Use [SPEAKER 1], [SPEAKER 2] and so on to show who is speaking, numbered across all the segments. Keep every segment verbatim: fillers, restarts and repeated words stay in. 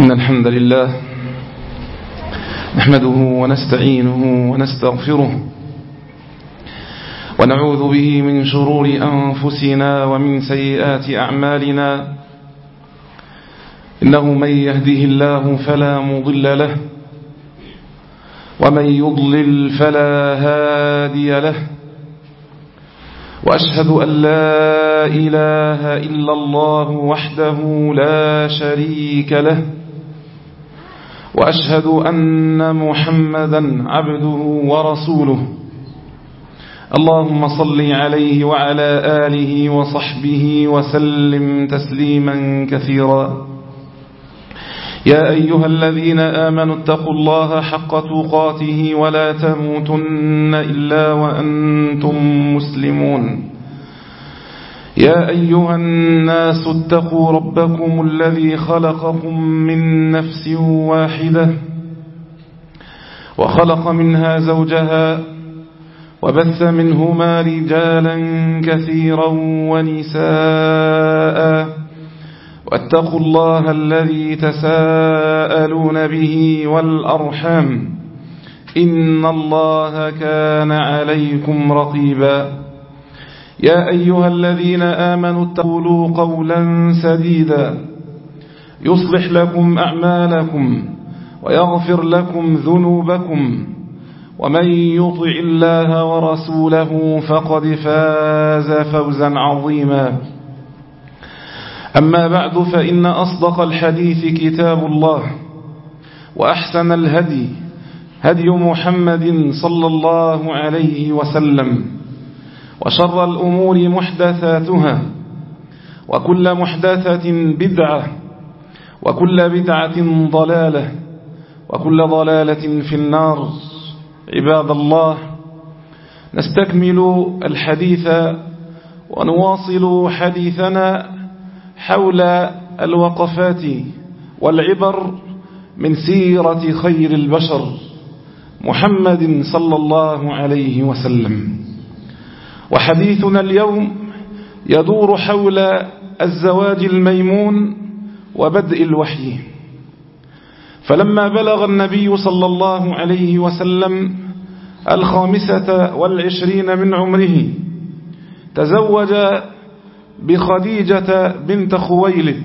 [SPEAKER 1] إن الحمد لله نحمده ونستعينه ونستغفره ونعوذ به من شرور أنفسنا ومن سيئات أعمالنا. إنه من يهده الله فلا مضل له ومن يضلل فلا هادي له، وأشهد أن لا إله إلا الله وحده لا شريك له، وأشهد أن محمدا عبده ورسوله. اللهم صل عليه وعلى آله وصحبه وسلم تسليما كثيرا. يا أيها الذين آمنوا اتقوا الله حق تقاته ولا تموتن إلا وأنتم مسلمون. يا أيها الناس اتقوا ربكم الذي خلقكم من نفس واحدة وخلق منها زوجها وبث منهما رجالا كثيرا ونساء، واتقوا الله الذي تساءلون به والأرحام إن الله كان عليكم رقيبا. يا أيها الذين آمنوا اتقوا قولا سديدا يصلح لكم أعمالكم ويغفر لكم ذنوبكم، ومن يطع الله ورسوله فقد فاز فوزا عظيما. أما بعد، فإن أصدق الحديث كتاب الله، وأحسن الهدي هدي محمد صلى الله عليه وسلم، وشر الأمور محدثاتها، وكل محدثة بدعة، وكل بدعة ضلالة، وكل ضلالة في النار. عباد الله، نستكمل الحديث ونواصل حديثنا حول الوقفات والعبر من سيرة خير البشر محمد صلى الله عليه وسلم. وحديثنا اليوم يدور حول الزواج الميمون وبدء الوحي. فلما بلغ النبي صلى الله عليه وسلم الخامسة والعشرين من عمره تزوج بخديجة بنت خويلد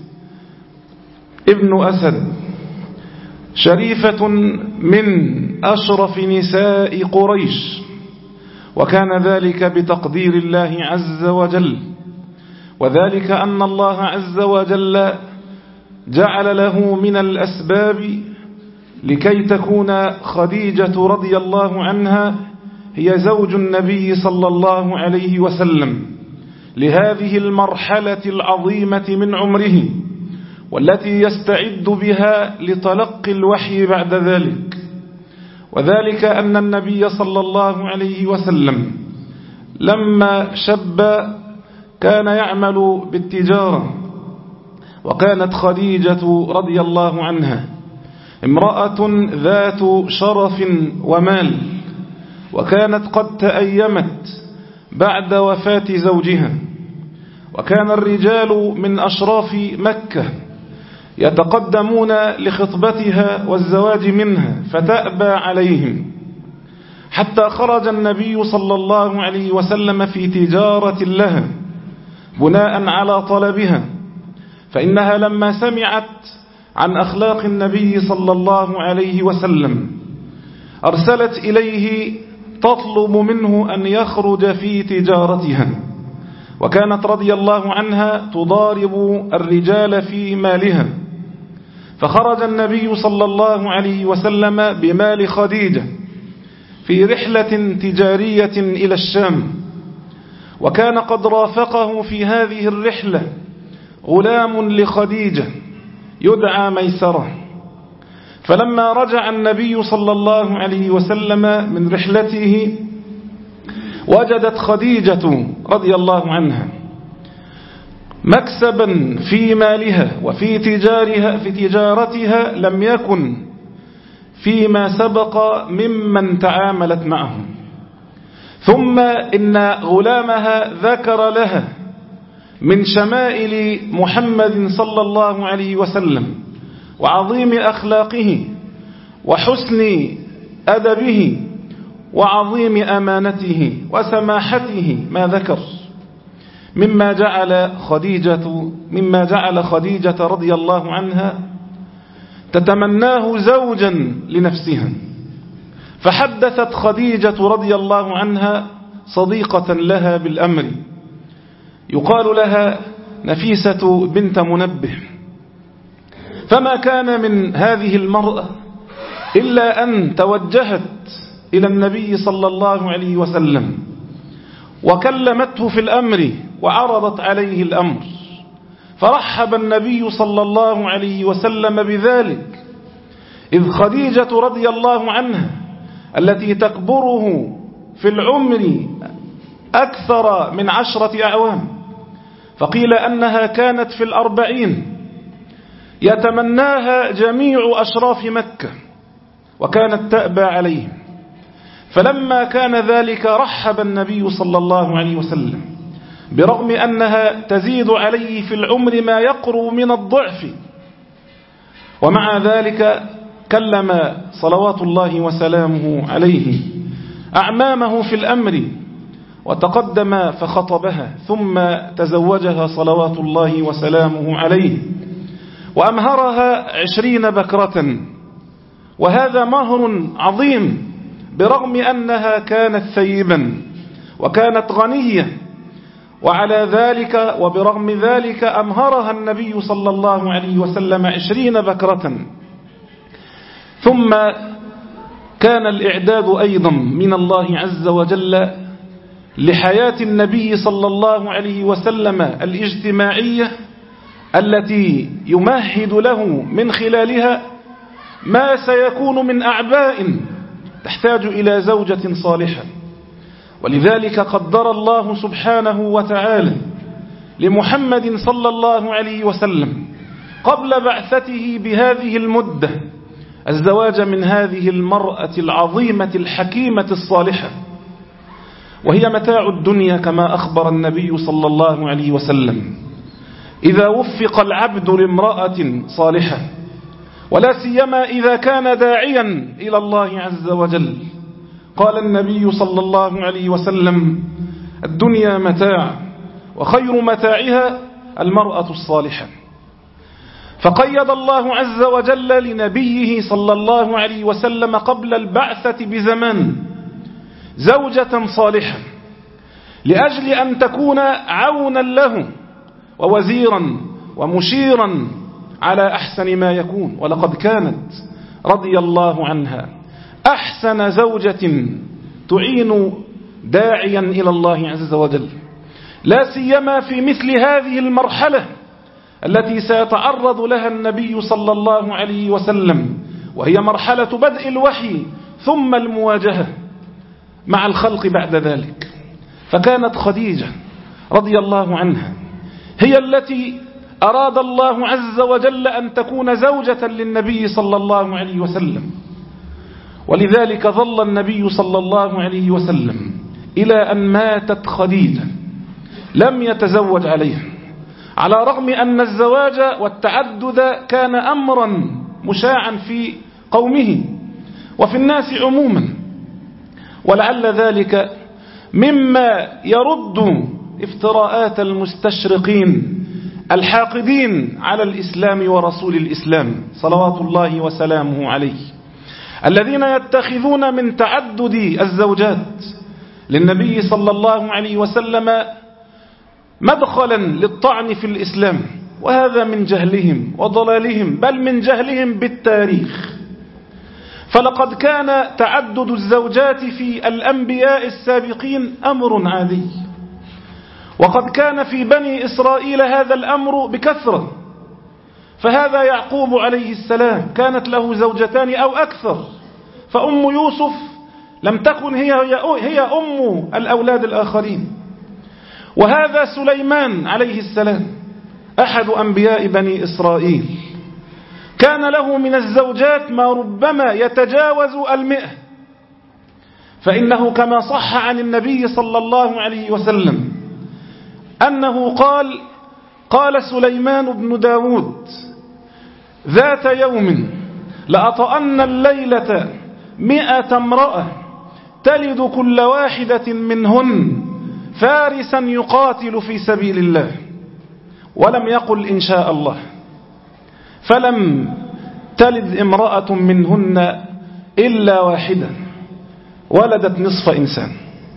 [SPEAKER 1] ابن أسد، شريفة من أشرف نساء قريش، وكان ذلك بتقدير الله عز وجل، وذلك أن الله عز وجل جعل له من الأسباب لكي تكون خديجة رضي الله عنها هي زوج النبي صلى الله عليه وسلم لهذه المرحلة العظيمة من عمره، والتي يستعد بها لتلقي الوحي بعد ذلك. وذلك أن النبي صلى الله عليه وسلم لما شب كان يعمل بالتجارة، وكانت خديجة رضي الله عنها امرأة ذات شرف ومال، وكانت قد تأيمت بعد وفاة زوجها، وكان الرجال من أشراف مكة يتقدمون لخطبتها والزواج منها فتأبى عليهم، حتى خرج النبي صلى الله عليه وسلم في تجارة لها بناء على طلبها. فإنها لما سمعت عن أخلاق النبي صلى الله عليه وسلم أرسلت إليه تطلب منه أن يخرج في تجارتها، وكانت رضي الله عنها تضارب الرجال في مالها. فخرج النبي صلى الله عليه وسلم بمال خديجة في رحلة تجارية إلى الشام، وكان قد رافقه في هذه الرحلة غلام لخديجة يدعى ميسرة. فلما رجع النبي صلى الله عليه وسلم من رحلته وجدت خديجة رضي الله عنها مكسبا في مالها وفي تجارها في تجارتها لم يكن فيما سبق ممن تعاملت معه. ثم إن غلامها ذكر لها من شمائل محمد صلى الله عليه وسلم وعظيم أخلاقه وحسن أدبه وعظيم أمانته وسماحته ما ذكر مما جعل خديجة مما جعل خديجة رضي الله عنها تتمناه زوجا لنفسها، فحدثت خديجة رضي الله عنها صديقة لها بالأمر يقال لها نفيسة بنت منبه، فما كان من هذه المرأة إلا أن توجهت إلى النبي صلى الله عليه وسلم وكلمته في الأمر وعرضت عليه الأمر، فرحب النبي صلى الله عليه وسلم بذلك، إذ خديجة رضي الله عنها التي تكبره في العمر أكثر من عشرة أعوام، فقيل أنها كانت في الأربعين، يتمناها جميع أشراف مكة وكانت تأبى عليه، فلما كان ذلك رحب النبي صلى الله عليه وسلم برغم أنها تزيد عليه في العمر ما يقرب من الضعف، ومع ذلك كلم صلوات الله وسلامه عليه أعمامه في الأمر وتقدم فخطبها ثم تزوجها صلوات الله وسلامه عليه وأمهرها عشرين بكرة، وهذا مهر عظيم برغم أنها كانت ثيبا وكانت غنية، وعلى ذلك وبرغم ذلك أمهرها النبي صلى الله عليه وسلم عشرين بكرة. ثم كان الإعداد أيضا من الله عز وجل لحياة النبي صلى الله عليه وسلم الاجتماعية التي يمهد له من خلالها ما سيكون من أعباء تحتاج إلى زوجة صالحة، ولذلك قدر الله سبحانه وتعالى لمحمد صلى الله عليه وسلم قبل بعثته بهذه المدة الزواج من هذه المرأة العظيمة الحكيمة الصالحة، وهي متاع الدنيا كما أخبر النبي صلى الله عليه وسلم إذا وفق العبد لامرأة صالحة، ولا سيما إذا كان داعيا إلى الله عز وجل. قال النبي صلى الله عليه وسلم الدنيا متاع وخير متاعها المرأة الصالحة، فقيد الله عز وجل لنبيه صلى الله عليه وسلم قبل البعثة بزمان زوجة صالحة لأجل أن تكون عونا له ووزيرا ومشيرا على أحسن ما يكون، ولقد كانت رضي الله عنها أحسن زوجة تعين داعيا إلى الله عز وجل، لا سيما في مثل هذه المرحلة التي سيتعرض لها النبي صلى الله عليه وسلم، وهي مرحلة بدء الوحي ثم المواجهة مع الخلق بعد ذلك. فكانت خديجة رضي الله عنها هي التي أراد الله عز وجل أن تكون زوجة للنبي صلى الله عليه وسلم، ولذلك ظل النبي صلى الله عليه وسلم إلى أن ماتت خديجة لم يتزوج عليها، على رغم أن الزواج والتعدد كان أمرا مشاعا في قومه وفي الناس عموما، ولعل ذلك مما يرد افتراءات المستشرقين الحاقدين على الإسلام ورسول الإسلام صلوات الله وسلامه عليه، الذين يتخذون من تعدد الزوجات للنبي صلى الله عليه وسلم مدخلا للطعن في الإسلام، وهذا من جهلهم وضلالهم، بل من جهلهم بالتاريخ. فلقد كان تعدد الزوجات في الأنبياء السابقين أمر عادي، وقد كان في بني إسرائيل هذا الأمر بكثرة، فهذا يعقوب عليه السلام كانت له زوجتان أو أكثر، فأم يوسف لم تكن هي, هي أم الأولاد الآخرين، وهذا سليمان عليه السلام أحد أنبياء بني إسرائيل كان له من الزوجات ما ربما يتجاوز المئة، فإنه كما صح عن النبي صلى الله عليه وسلم أنه قال قال سليمان بن داود ذات يوم لأطأن الليلة مئة امرأة تلد كل واحدة منهن فارسا يقاتل في سبيل الله، ولم يقل إن شاء الله، فلم تلد امرأة منهن إلا واحدة، ولدت نصف إنسان.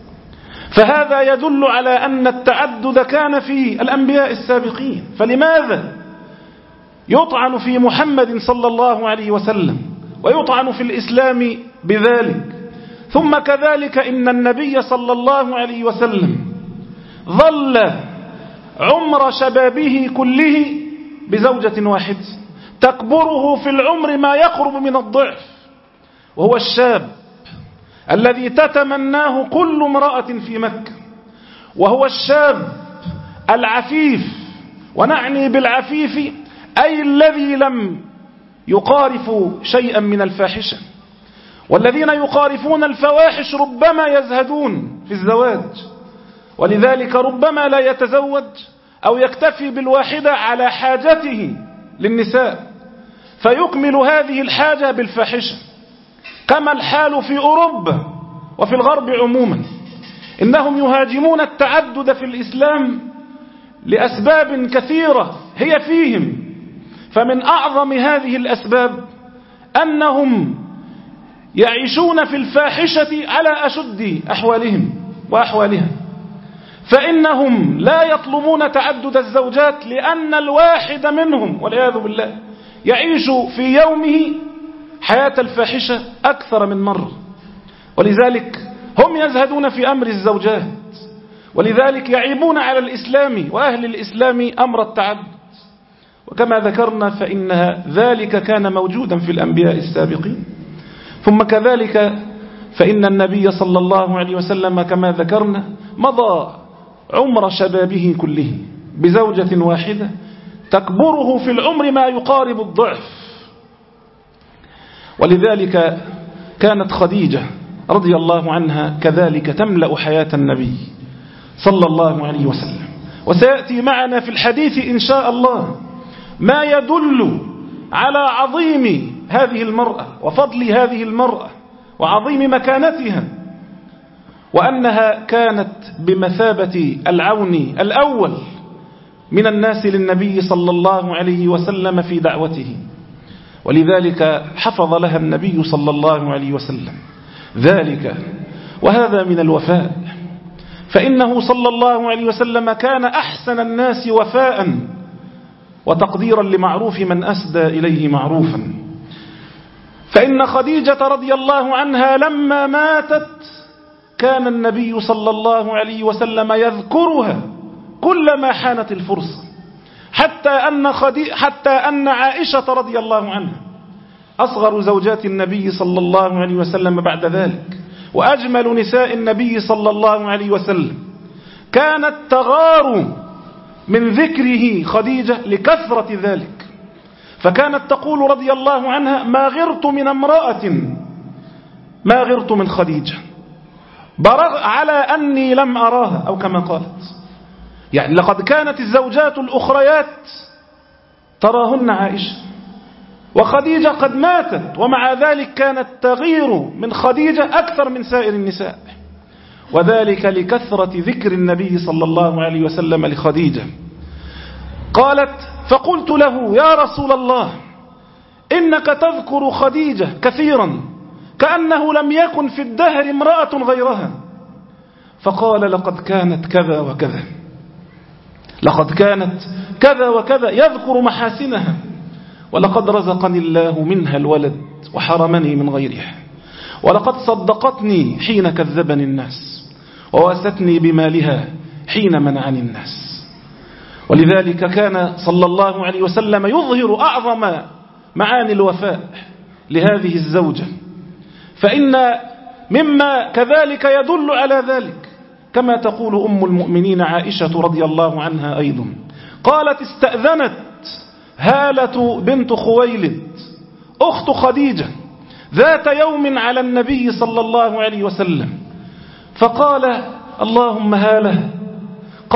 [SPEAKER 1] فهذا يدل على أن التعدد كان في الأنبياء السابقين. فلماذا يطعن في محمد صلى الله عليه وسلم ويطعن في الإسلام بذلك؟ ثم كذلك إن النبي صلى الله عليه وسلم ظل عمر شبابه كله بزوجة واحدة تكبره في العمر ما يقرب من الضعف، وهو الشاب الذي تتمناه كل امرأة في مكة، وهو الشاب العفيف، ونعني بالعفيف أي الذي لم يقارف شيئا من الفاحشة. والذين يقارفون الفواحش ربما يزهدون في الزواج، ولذلك ربما لا يتزوج أو يكتفي بالواحدة على حاجته للنساء فيكمل هذه الحاجة بالفاحشة، كما الحال في أوروبا وفي الغرب عموما. إنهم يهاجمون التعدد في الإسلام لأسباب كثيرة هي فيهم، فمن أعظم هذه الأسباب أنهم يعيشون في الفاحشة على أشد أحوالهم وأحوالها، فإنهم لا يطلبون تعدد الزوجات لأن الواحد منهم والعياذ بالله يعيش في يومه حياة الفاحشة أكثر من مرة، ولذلك هم يزهدون في أمر الزوجات، ولذلك يعيبون على الإسلام وأهل الإسلام أمر التعدد. وكما ذكرنا فإن ذلك كان موجودا في الأنبياء السابقين. ثم كذلك فإن النبي صلى الله عليه وسلم كما ذكرنا مضى عمر شبابه كله بزوجة واحدة تكبره في العمر ما يقارب الضعف. ولذلك كانت خديجة رضي الله عنها كذلك تملأ حياة النبي صلى الله عليه وسلم. وسيأتي معنا في الحديث إن شاء الله ما يدل على عظيم هذه المرأة وفضل هذه المرأة وعظيم مكانتها، وأنها كانت بمثابة العون الأول من الناس للنبي صلى الله عليه وسلم في دعوته، ولذلك حفظ لها النبي صلى الله عليه وسلم ذلك. وهذا من الوفاء، فإنه صلى الله عليه وسلم كان أحسن الناس وفاء وتقديرا لمعروف من أسدى إليه معروفا. فإن خديجة رضي الله عنها لما ماتت كان النبي صلى الله عليه وسلم يذكرها كلما حانت الفرصة، حتى أن, حتى أن عائشة رضي الله عنها أصغر زوجات النبي صلى الله عليه وسلم بعد ذلك وأجمل نساء النبي صلى الله عليه وسلم كانت تغار من ذكره خديجة لكثرة ذلك، فكانت تقول رضي الله عنها ما غرت من امرأة ما غرت من خديجة برغ على أني لم أراها، أو كما قالت، يعني لقد كانت الزوجات الأخريات تراهن عائشة وخديجة قد ماتت، ومع ذلك كانت تغير من خديجة أكثر من سائر النساء، وذلك لكثرة ذكر النبي صلى الله عليه وسلم لخديجة. قالت فقلت له يا رسول الله إنك تذكر خديجة كثيرا كأنه لم يكن في الدهر امرأة غيرها، فقال لقد كانت كذا وكذا، لقد كانت كذا وكذا، يذكر محاسنها، ولقد رزقني الله منها الولد وحرمني من غيرها، ولقد صدقتني حين كذبني الناس وواستني بمالها حين منعني الناس. ولذلك كان صلى الله عليه وسلم يظهر أعظم معاني الوفاء لهذه الزوجة. فإن مما كذلك يدل على ذلك كما تقول أم المؤمنين عائشة رضي الله عنها أيضا، قالت استأذنت هالة بنت خويلد أخت خديجة ذات يوم على النبي صلى الله عليه وسلم فقال اللهم هالة،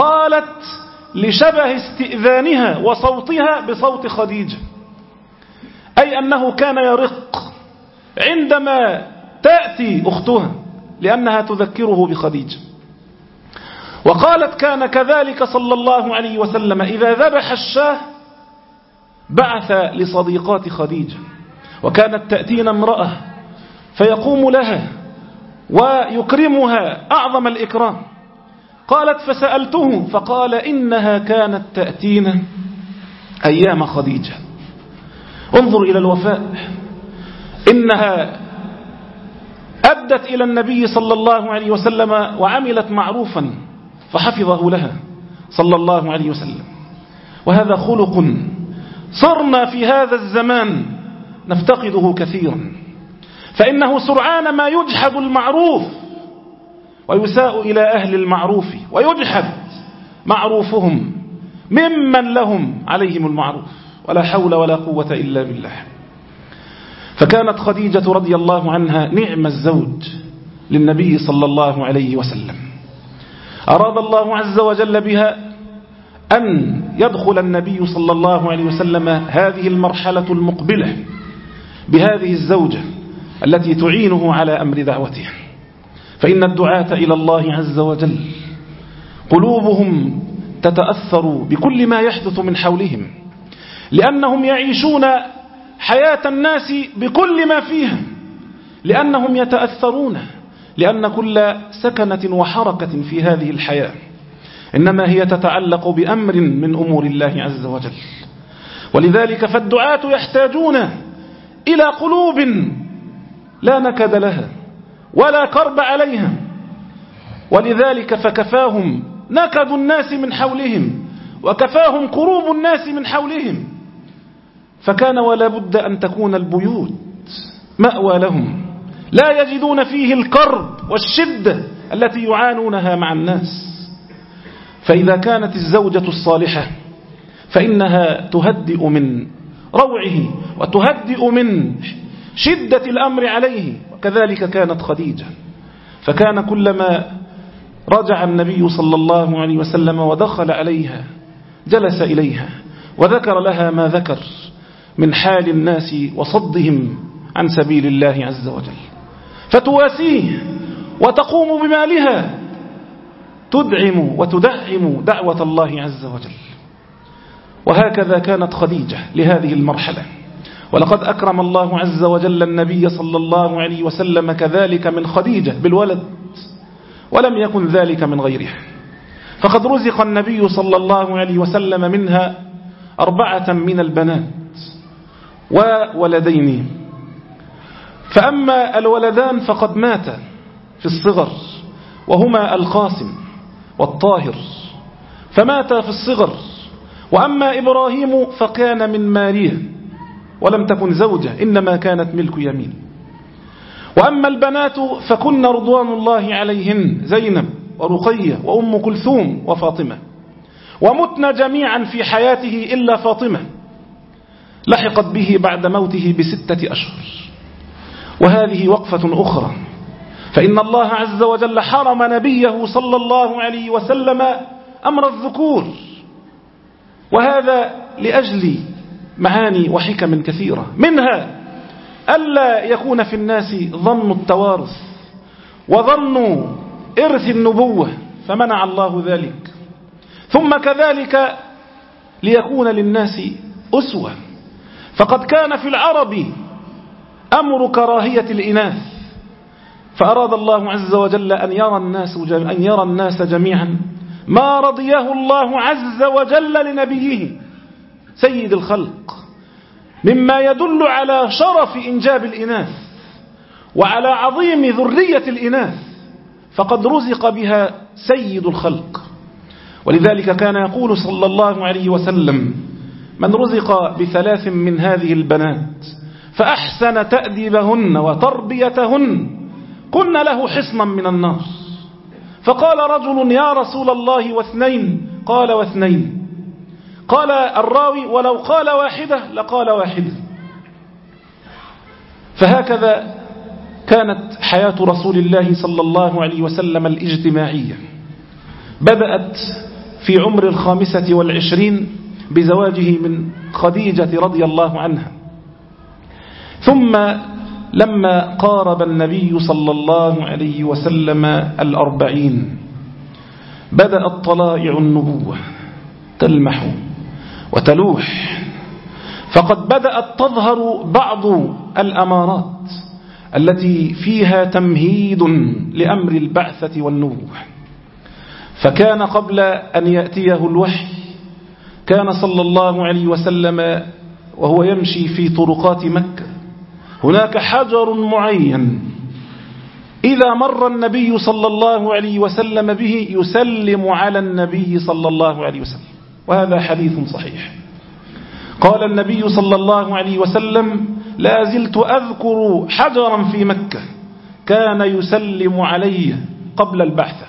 [SPEAKER 1] قالت لشبه استئذانها وصوتها بصوت خديجة، أي أنه كان يرق عندما تأتي أختها لأنها تذكره بخديجة. وقالت كان كذلك صلى الله عليه وسلم إذا ذبح الشاه بعث لصديقات خديجة، وكانت تأتينا امرأة فيقوم لها ويكرمها أعظم الإكرام. قالت فسألته فقال إنها كانت تأتينا أيام خديجة. انظر إلى الوفاء، إنها أدت إلى النبي صلى الله عليه وسلم وعملت معروفا فحفظه لها صلى الله عليه وسلم. وهذا خلق صرنا في هذا الزمان نفتقده كثيرا، فإنه سرعان ما يجحد المعروف ويساء إلى أهل المعروف ويجحد معروفهم ممن لهم عليهم المعروف، ولا حول ولا قوة إلا بالله. فكانت خديجة رضي الله عنها نعم الزوج للنبي صلى الله عليه وسلم. أراد الله عز وجل بها أن يدخل النبي صلى الله عليه وسلم هذه المرحلة المقبلة بهذه الزوجة التي تعينه على أمر دعوته. فإن الدعاة إلى الله عز وجل قلوبهم تتأثر بكل ما يحدث من حولهم، لأنهم يعيشون حياة الناس بكل ما فيها، لأنهم يتأثرون، لأن كل سكنة وحركة في هذه الحياة إنما هي تتعلق بأمر من أمور الله عز وجل. ولذلك فالدعاة يحتاجون إلى قلوب لا نكد لها ولا كرب عليها، ولذلك فكفاهم نكد الناس من حولهم وكفاهم كروب الناس من حولهم، فكان ولا بد أن تكون البيوت مأوى لهم لا يجدون فيه الكرب والشدة التي يعانونها مع الناس. فإذا كانت الزوجة الصالحة فإنها تهدئ من روعه وتهدئ من شدة الأمر عليه، وكذلك كانت خديجة. فكان كلما رجع النبي صلى الله عليه وسلم ودخل عليها جلس إليها وذكر لها ما ذكر من حال الناس وصدهم عن سبيل الله عز وجل، فتواسيه وتقوم بمالها تدعم وتدعم دعوة الله عز وجل. وهكذا كانت خديجة لهذه المرحلة. ولقد أكرم الله عز وجل النبي صلى الله عليه وسلم كذلك من خديجة بالولد، ولم يكن ذلك من غيرها، فقد رزق النبي صلى الله عليه وسلم منها أربعة من البنات وولدين. فأما الولدان فقد ماتا في الصغر، وهما القاسم والطاهر، فماتا في الصغر. وأما إبراهيم فكان من ماريا ولم تكن زوجة، إنما كانت ملك يمين. وأما البنات فكن رضوان الله عليهن زينب ورقية وأم كلثوم وفاطمة، ومتن جميعا في حياته إلا فاطمة لحقت به بعد موته بستة أشهر. وهذه وقفة أخرى، فإن الله عز وجل حرم نبيه صلى الله عليه وسلم أمر الذكور، وهذا لأجل معاني وحكم كثيرة، منها ألا يكون في الناس ظن التوارث وظن إرث النبوة، فمنع الله ذلك. ثم كذلك ليكون للناس أسوة، فقد كان في العرب أمر كراهية الإناث، فأراد الله عز وجل أن يرى الناس أن يرى الناس جميعا ما رضيه الله عز وجل لنبيه سيد الخلق، مما يدل على شرف إنجاب الإناث وعلى عظيم ذرية الإناث، فقد رزق بها سيد الخلق. ولذلك كان يقول صلى الله عليه وسلم: من رزق بثلاث من هذه البنات فأحسن تأديبهن وتربيتهن كن له حصنا من النار. فقال رجل: يا رسول الله واثنين؟ قال: واثنين. قال الراوي: ولو قال واحدة لقال واحدة. فهكذا كانت حياة رسول الله صلى الله عليه وسلم الاجتماعية، بدأت في عمر الخامسة والعشرين بزواجه من خديجة رضي الله عنها، ثم لما قارب النبي صلى الله عليه وسلم الأربعين بدأت طلائع النبوة تلمح وتلوح، فقد بدأت تظهر بعض الأمارات التي فيها تمهيد لأمر البعثة والنبوة. فكان قبل أن يأتيه الوحي كان صلى الله عليه وسلم وهو يمشي في طرقات مكة هناك حجر معين إذا مر النبي صلى الله عليه وسلم به يسلم على النبي صلى الله عليه وسلم، وهذا حديث صحيح. قال النبي صلى الله عليه وسلم: لا زلت أذكر حجرا في مكة كان يسلم علي قبل البعثة.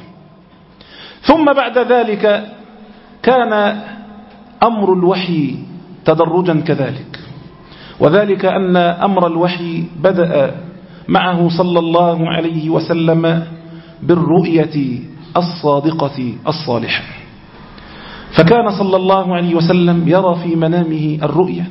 [SPEAKER 1] ثم بعد ذلك كان أمر الوحي تدرجا كذلك، وذلك أن أمر الوحي بدأ معه صلى الله عليه وسلم بالرؤية الصادقة الصالحة، فكان صلى الله عليه وسلم يرى في منامه الرؤية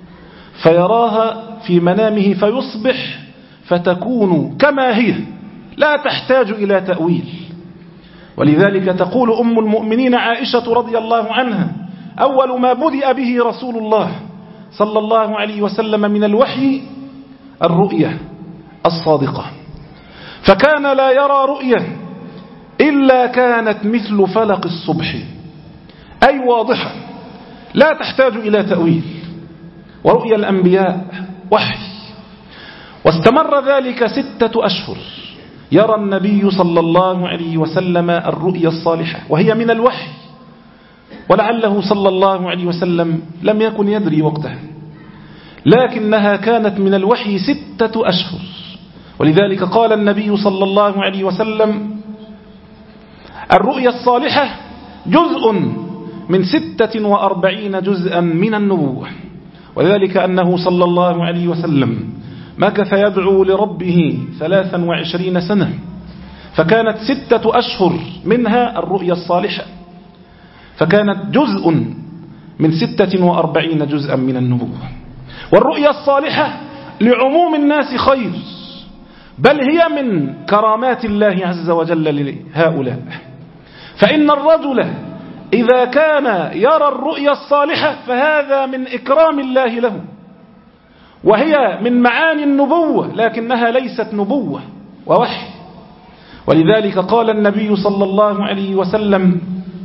[SPEAKER 1] فيراها في منامه فيصبح فتكون كما هي لا تحتاج إلى تأويل. ولذلك تقول أم المؤمنين عائشة رضي الله عنها: أول ما بدأ به رسول الله صلى الله عليه وسلم من الوحي الرؤية الصادقة، فكان لا يرى رؤية إلا كانت مثل فلق الصبح، أي واضحة لا تحتاج إلى تأويل. ورؤيا الأنبياء وحي، واستمر ذلك ستة أشهر يرى النبي صلى الله عليه وسلم الرؤيا الصالحة وهي من الوحي، ولعله صلى الله عليه وسلم لم يكن يدري وقتها، لكنها كانت من الوحي ستة أشهر. ولذلك قال النبي صلى الله عليه وسلم: الرؤيا الصالحة جزء من ستة وأربعين جزءا من النبوة. وذلك أنه صلى الله عليه وسلم مكث يدعو لربه ثلاثا وعشرين سنة، فكانت ستة أشهر منها الرؤيا الصالحة، فكانت جزء من ستة وأربعين جزءا من النبوة. والرؤيا الصالحة لعموم الناس خير، بل هي من كرامات الله عز وجل لهؤلاء. فإن الرجل إذا كان يرى الرؤيا الصالحة فهذا من إكرام الله له، وهي من معاني النبوة لكنها ليست نبوة ووحي. ولذلك قال النبي صلى الله عليه وسلم: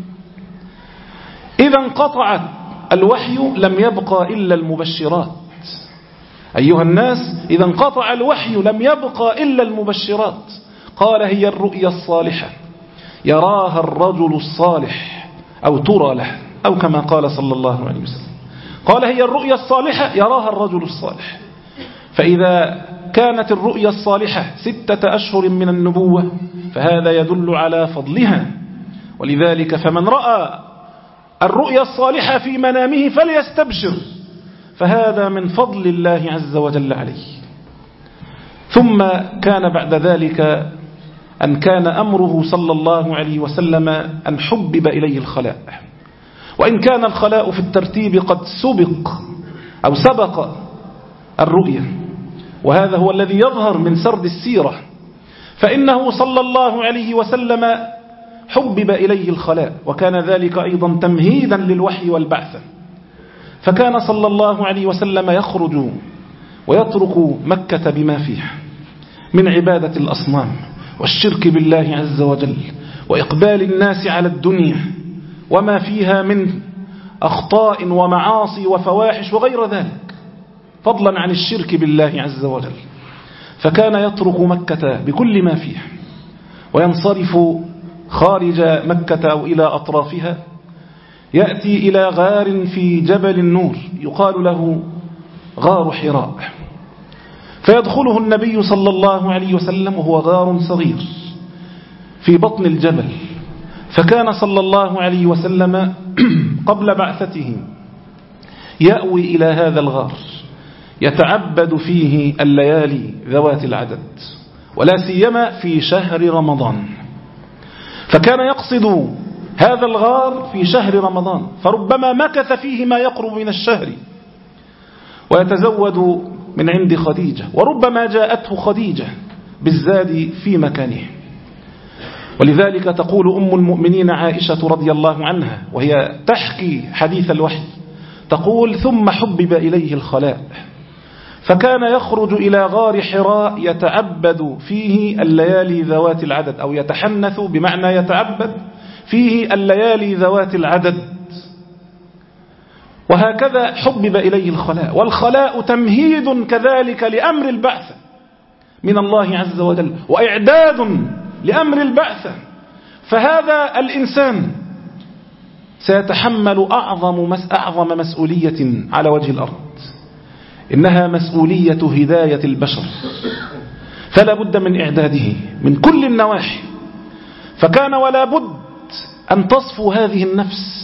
[SPEAKER 1] إذا انقطع الوحي لم يبقى إلا المبشرات. أيها الناس، إذا انقطع الوحي لم يبقى إلا المبشرات. قال: هي الرؤيا الصالحة يراها الرجل الصالح أو ترى له، أو كما قال صلى الله عليه وسلم. قال: هي الرؤيا الصالحة يراها الرجل الصالح. فإذا كانت الرؤيا الصالحة ستة أشهر من النبوة فهذا يدل على فضلها. ولذلك فمن رأى الرؤيا الصالحة في منامه فليستبشر، فهذا من فضل الله عز وجل عليه. ثم كان بعد ذلك أن كان أمره صلى الله عليه وسلم أن حبب إليه الخلاء، وإن كان الخلاء في الترتيب قد سبق أو سبق الرؤيا، وهذا هو الذي يظهر من سرد السيرة، فإنه صلى الله عليه وسلم حبب إليه الخلاء، وكان ذلك أيضا تمهيدا للوحي والبعثة. فكان صلى الله عليه وسلم يخرج ويترك مكة بما فيها من عبادة الأصنام والشرك بالله عز وجل وإقبال الناس على الدنيا وما فيها من أخطاء ومعاصي وفواحش وغير ذلك، فضلا عن الشرك بالله عز وجل. فكان يترك مكة بكل ما فيها وينصرف خارج مكة أو إلى أطرافها، يأتي إلى غار في جبل النور يقال له غار حراء، فيدخله النبي صلى الله عليه وسلم وهو غار صغير في بطن الجبل. فكان صلى الله عليه وسلم قبل بعثته يأوي إلى هذا الغار يتعبد فيه الليالي ذوات العدد، ولا سيما في شهر رمضان. فكان يقصد هذا الغار في شهر رمضان، فربما مكث فيه ما يقرب من الشهر، ويتزود من عند خديجة، وربما جاءته خديجة بالزاد في مكانه. ولذلك تقول أم المؤمنين عائشة رضي الله عنها وهي تحكي حديث الوحي، تقول: ثم حبب إليه الخلاء، فكان يخرج إلى غار حراء يتعبد فيه الليالي ذوات العدد، أو يتحنث بمعنى يتعبد فيه الليالي ذوات العدد. وهكذا حبب إليه الخلاء، والخلاء تمهيد كذلك لأمر البعث من الله عز وجل، وإعداد لأمر البعث. فهذا الإنسان سيتحمل أعظم أعظم مسؤولية على وجه الأرض، إنها مسؤولية هداية البشر، فلا بد من إعداده من كل النواحي. فكان ولا بد أن تصفو هذه النفس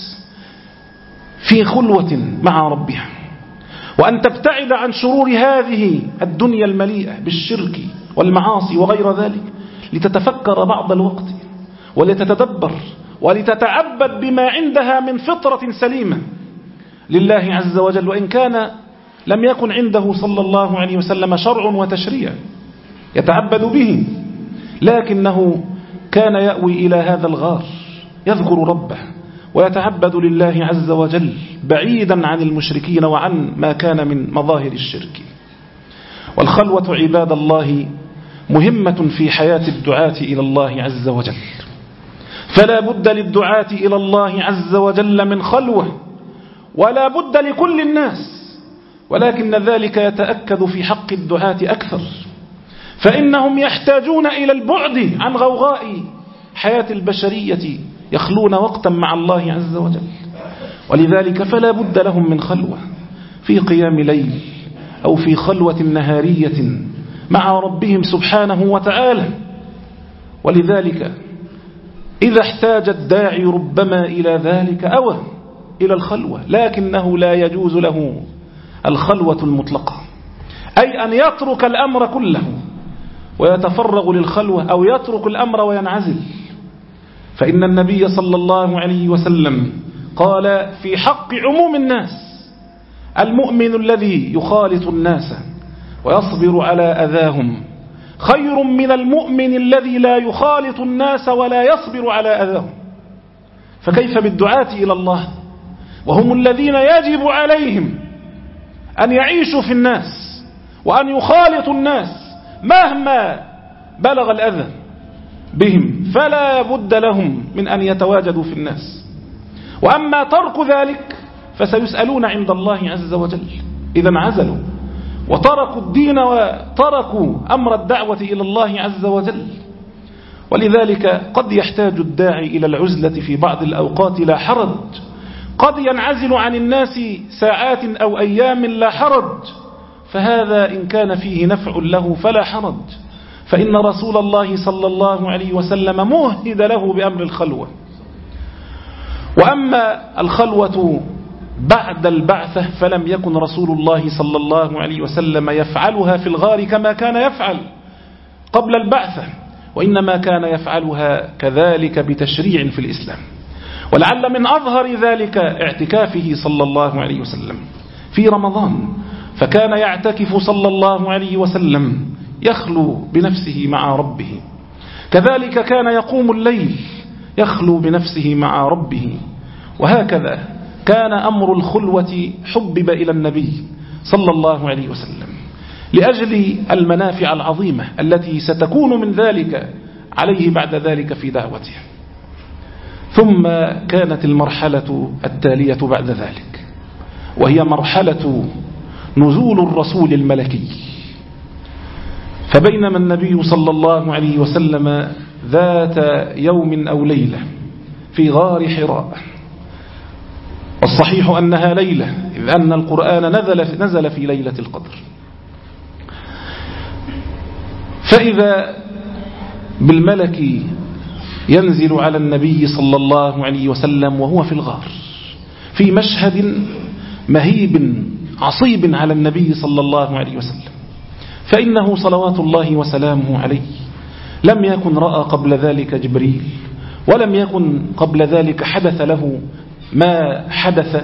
[SPEAKER 1] في خلوة مع ربها، وأن تبتعد عن شرور هذه الدنيا المليئة بالشرك والمعاصي وغير ذلك، لتتفكر بعض الوقت ولتتدبر ولتتعبد بما عندها من فطرة سليمة لله عز وجل، وإن كان لم يكن عنده صلى الله عليه وسلم شرع وتشريع يتعبد به، لكنه كان يأوي إلى هذا الغار يذكر ربه ويتعبد لله عز وجل بعيدا عن المشركين وعن ما كان من مظاهر الشرك. والخلوة عباد الله مهمة في حياة الدعاة إلى الله عز وجل، فلا بد للدعاة إلى الله عز وجل من خلوة، ولا بد لكل الناس، ولكن ذلك يتأكد في حق الدعاة أكثر، فإنهم يحتاجون إلى البعد عن غوغاء حياة البشرية، يخلون وقتا مع الله عز وجل. ولذلك فلا بد لهم من خلوة في قيام ليل أو في خلوة نهارية مع ربهم سبحانه وتعالى. ولذلك إذا احتاج الداعي ربما إلى ذلك أوى إلى الخلوة، لكنه لا يجوز له الخلوة المطلقة، أي أن يترك الأمر كله ويتفرغ للخلوة، أو يترك الأمر وينعزل. فإن النبي صلى الله عليه وسلم قال في حق عموم الناس: المؤمن الذي يخالط الناس ويصبر على أذاهم خير من المؤمن الذي لا يخالط الناس ولا يصبر على أذاهم. فكيف بالدعاة إلى الله وهم الذين يجب عليهم أن يعيشوا في الناس وأن يخالطوا الناس مهما بلغ الأذى بهم، فلا بد لهم من أن يتواجدوا في الناس. وأما ترك ذلك فسيسألون عند الله عز وجل إذا انعزلوا وتركوا الدين وتركوا أمر الدعوة إلى الله عز وجل. ولذلك قد يحتاج الداعي إلى العزلة في بعض الأوقات، لا حرج، قد ينعزل عن الناس ساعات أو أيام، لا حرج، فهذا إن كان فيه نفع له فلا حرج، فإن رسول الله صلى الله عليه وسلم مهد له بأمر الخلوة. وأما الخلوة بعد البعثة فلم يكن رسول الله صلى الله عليه وسلم يفعلها في الغار كما كان يفعل قبل البعثة، وإنما كان يفعلها كذلك بتشريع في الإسلام. ولعل من أظهر ذلك اعتكافه صلى الله عليه وسلم في رمضان، فكان يعتكف صلى الله عليه وسلم يخلو بنفسه مع ربه، كذلك كان يقوم الليل يخلو بنفسه مع ربه. وهكذا كان أمر الخلوة حبب إلى النبي صلى الله عليه وسلم لأجل المنافع العظيمة التي ستكون من ذلك عليه بعد ذلك في دعوته. ثم كانت المرحلة التالية بعد ذلك، وهي مرحلة نزول الرسول الملكي. فبينما النبي صلى الله عليه وسلم ذات يوم أو ليلة في غار حراء، والصحيح أنها ليلة إذ أن القرآن نزل, نزل في ليلة القدر، فإذا بالملك ينزل على النبي صلى الله عليه وسلم وهو في الغار في مشهد مهيب عصيب على النبي صلى الله عليه وسلم، فإنه صلوات الله وسلامه عليه لم يكن رأى قبل ذلك جبريل، ولم يكن قبل ذلك حدث له ما حدث،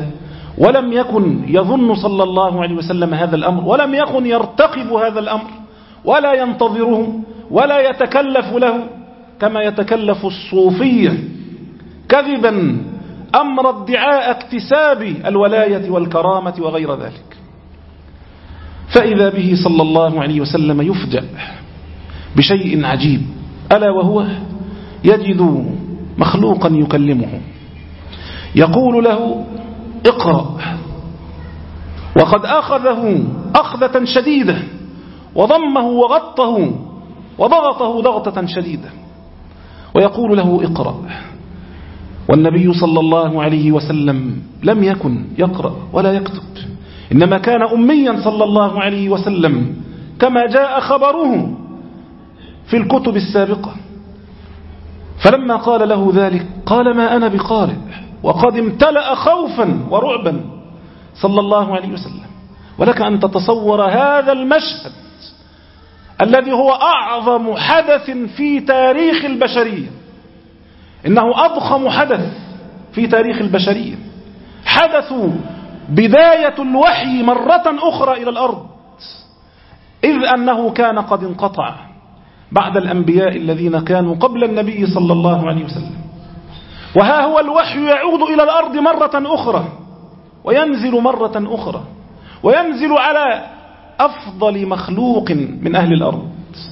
[SPEAKER 1] ولم يكن يظن صلى الله عليه وسلم هذا الأمر، ولم يكن يرتقب هذا الأمر ولا ينتظره ولا يتكلف له كما يتكلف الصوفية كذبا أمر ادعاء اكتساب الولاية والكرامة وغير ذلك. فإذا به صلى الله عليه وسلم يفجأ بشيء عجيب، ألا وهو يجد مخلوقا يكلمه يقول له اقرأ، وقد أخذه أخذة شديدة وضمه وغطه وضغطه ضغطة شديدة ويقول له اقرأ، والنبي صلى الله عليه وسلم لم يكن يقرأ ولا يكتب، إنما كان أميا صلى الله عليه وسلم كما جاء خبره في الكتب السابقة. فلما قال له ذلك قال ما أنا بقارئ، وقد امتلأ خوفا ورعبا صلى الله عليه وسلم. ولك أن تتصور هذا المشهد الذي هو أعظم حدث في تاريخ البشرية، إنه أضخم حدث في تاريخ البشرية، حدث بداية الوحي مرة أخرى إلى الأرض، إذ أنه كان قد انقطع بعد الأنبياء الذين كانوا قبل النبي صلى الله عليه وسلم. وها هو الوحي يعود إلى الأرض مرة أخرى وينزل مرة أخرى، وينزل على أفضل مخلوق من أهل الأرض.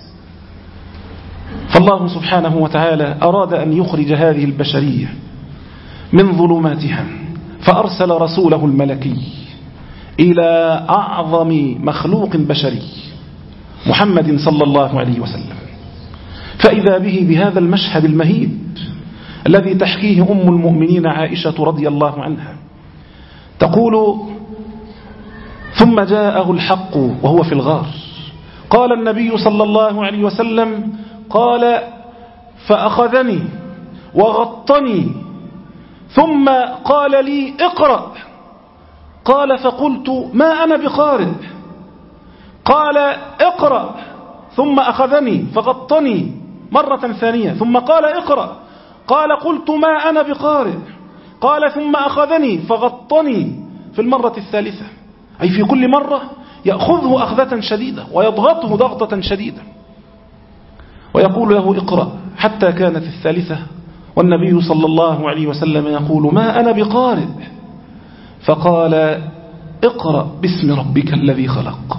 [SPEAKER 1] فالله سبحانه وتعالى أراد أن يخرج هذه البشرية من ظلماتها، فأرسل رسوله الملكي إلى أعظم مخلوق بشري محمد صلى الله عليه وسلم. فإذا به بهذا المشهد المهيب الذي تحكيه أم المؤمنين عائشة رضي الله عنها، تقول ثم جاءه الحق وهو في الغار، قال النبي صلى الله عليه وسلم قال فأخذني وغطني ثم قال لي اقرأ، قال فقلت ما أنا بقارئ، قال اقرأ ثم أخذني فغطني مرة ثانية ثم قال اقرأ، قال قلت ما أنا بقارئ، قال ثم أخذني فغطني في المرة الثالثة، أي في كل مرة يأخذه أخذة شديدة ويضغطه ضغطة شديدة ويقول له اقرأ، حتى كانت الثالثة والنبي صلى الله عليه وسلم يقول ما أنا بقارئ، فقال اقرأ باسم ربك الذي خلق،